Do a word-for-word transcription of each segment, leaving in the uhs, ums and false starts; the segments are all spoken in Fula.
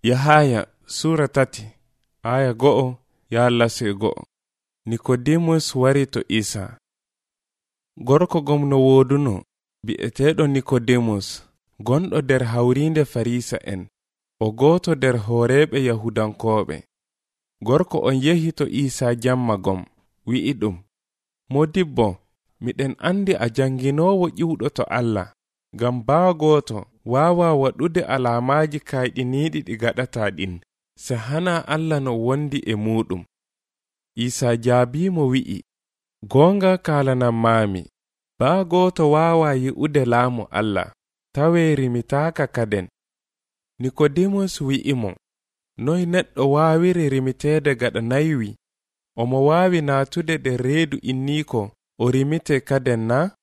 Yahaya sura tati aya go'o ya lase go'o. Nikodemus wari to Isa. Gorko gomno woduno bi'eteɗo Nikodemus gonɗo der hawrinde farisa en o goto der horeɓe yahudankoɓe. Gorko on yehi to Isa jamma gom wi'i ɗum, Modibbo, miɗen andi a janginowo ƴiwɗo to Allah, gam baa goto wawa waɗude alamaji kayɗiniɗi ɗi gaɗata ɗin se hana Allah no wondi e muɗum. Isa jaabimo wi'i, gonga kalanam mami, baa goto wawa yi'ude laamu Allah tawe rimitaka kaden. Nikodemus wi'imo, noy neɗɗo wawiri rimitede gaɗa naywi, omo wawi natude de reedu inniko o rimite kaden na?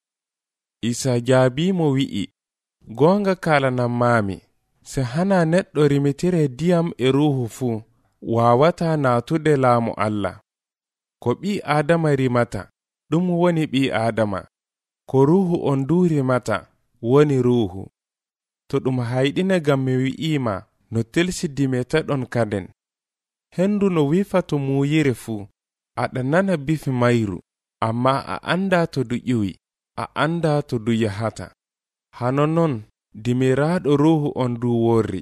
Isa jaabimo wi'i, gonga kalanam mami, se hana neɗɗo rimitire diyam e ruhu fu, wawata natude laamu Allah. Ko ɓi Adama rimata, ɗum woni ɓi Adama, ko ruhu on du rimata, woni ruhu. To ɗum hayɗine gam mi wi'ima no telsidimetaɗon kaden. Hendu no wifa to muyire fu, aɗa nana bifi mayru, amma a anda to du ƴiwi, a anda to du yahata. Hano non, dimiraɗo ruhu on du worri.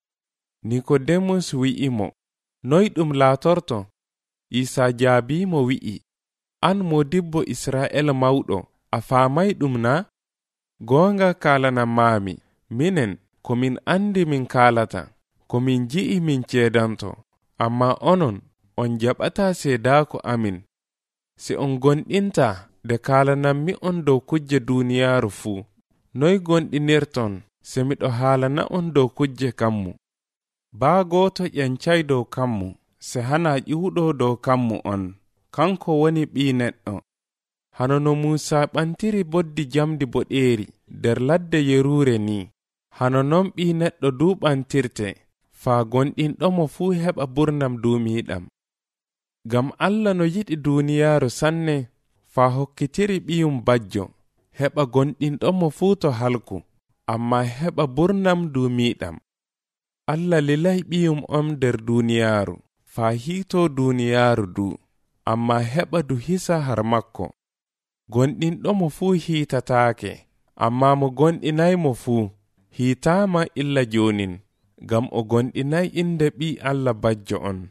Nikodemus wi'imo, noy ɗum laatorto? Isa jaabimo wi'i, an modibbo Isra'el mawɗo, a faamay ɗum na? Gonga kalanam mami, minen komin andi min kalata, komin ji'i min ceedanto, amma onon on jaɓata seedako amin. Se on gonɗinta de kalanammi on dow kujje duniyaru fu, noy gonɗinirton se miɗo haalana on dow kujje kammu. Baa goto ƴancay dow kammu, se hana ƴiwɗo dow kammu on, kanko woni ɓi neɗɗo. Hano no Musa ɓantiri boddi jamdi boɗeeri der ladde yerure ni, hano non ɓi neɗɗo du ɓantirte, faa gonɗinɗomo fuu heɓa burnam duumiiɗam. Gam Allah no yiɗi duniyaaru sanne, faa hokkitiri ɓiyum bajjo, heɓa gonɗinɗomo fuu to halku, amma heɓa burnam duumiiɗam. Allah lilay ɓiyum on der duniyaaru, faa hiito duniyaaru du, amma heɓa du hisa har makko. Gonɗinɗomo fuu hiitataake, amma mo gonɗinaymo fuu hiitaama illa jonin, gam o gonɗinay inde ɓi Allah bajjo on.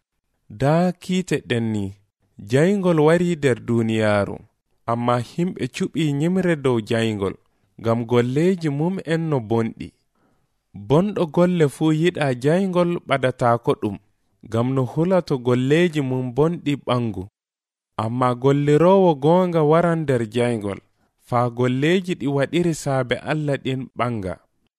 Daa kiite ɗenni, jayngol wari der duniyaaru, amma himɓe cuɓi nyimre dow jayngol, gam golleji mum en no bonɗi. Bonɗo golle fuu yiɗa jayngol ɓadataako ɗum, gam no hulato golleji mum bonɗi ɓangu. Amma gollirowo gonga waran der jayngol, faa golleji ɗi waɗiri saabe Allah ɗin ɓanga.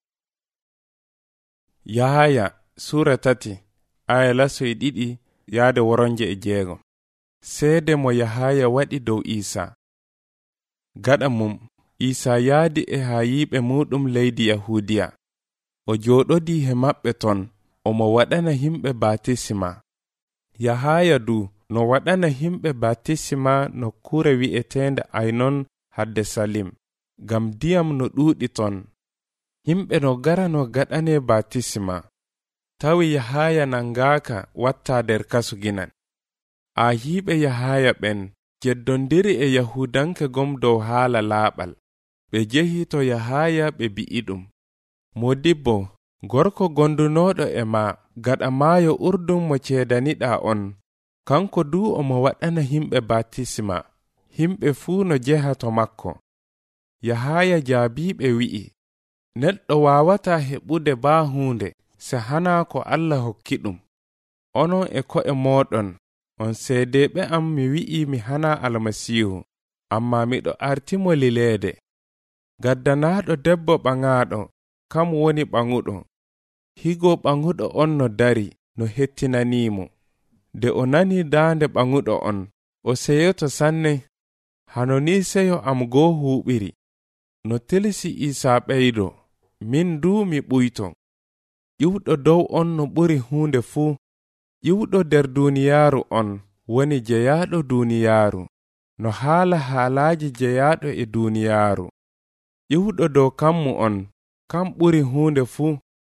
Yahaya sura tati aya lasoy ɗiɗi yaade woronje e jeego. Seede mo Yahaya waɗi dow Isa. Gaɗa mum, Isa yaadi e hayiɓe muɗum leydi Yahudiya. O jooɗodi he maɓɓe ton, omo waɗana himɓe batisima. Yahaya du no waɗana himɓe batisima nokkure wi'etende Aynon hadde Salim, gam diyam no ɗuuɗi ton. Himɓe no gara no gaɗane batisima. Tawi Yahaya nangaaka watta der kasuginan. A hiɓe Yahaya ɓen jeddondiri e Yahudanke gom dow haala laaɓal. Ɓe jehi to Yahaya ɓe bi'i ɗum, Modibbo, gorko gondunoɗo e ma gaɗa maayo Urdun mo ceedaniɗa on, kanko du omo waɗana himɓe batisima, himɓe fuu no jeha to makko. Yahaya jaabiɓe wi'i, neɗɗo wawata heɓude baa hunde se hana ko Allah hokki ɗum. Onon e ko'e moɗon, on seedeɓe am mi wi'i mi hana Almasihu, amma miɗo artimo lileede. Gaddanaɗo debbo ɓaŋaɗo, kam woni ɓaŋuɗo. Higo ɓaŋuɗo on no dari, no hettinanimo. De o nani daande ɓaŋuɗo on, o seyoto sanne. Hano ni seyo am goo huuɓiri. No tilsi Isa ɓeydo, min du mi ɓuyto. Ƴiwɗo dow on no ɓuri hunde fuu. Ƴiwɗo der duniyaaru on woni jeyaɗo duniyaaru, no haala haalaji jeyaɗo e duniyaaru. Ƴiwɗo dow kammu on, kam ɓuri hunde fuu.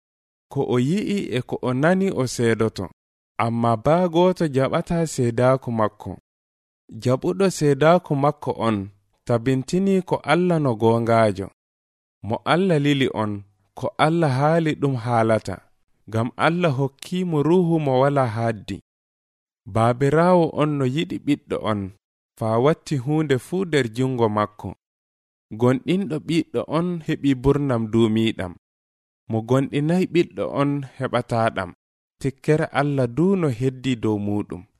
ko o yi'i e ko o nani o seedoto, amma baa gooto jaɓataa seedaaku makko. Jaɓuɗo seedaaku makko on tabintini ko Allah no goongaajo. Mo Allah lili on, ko Allah haali ɗum haalata, ngam Allah hokkiimo ruuhu mo wala haaddi. Baabiraawo on no yiɗi ɓiɗɗo on, faa watti huunde fuu nder jungo makko. Gonɗinɗo ɓiɗɗo on heɓi burnam duumiiɗam. Mo gonɗinay ɓiɗɗo on heɓataa ɗam. Tikkere Allah duu no heddi dow muɗum.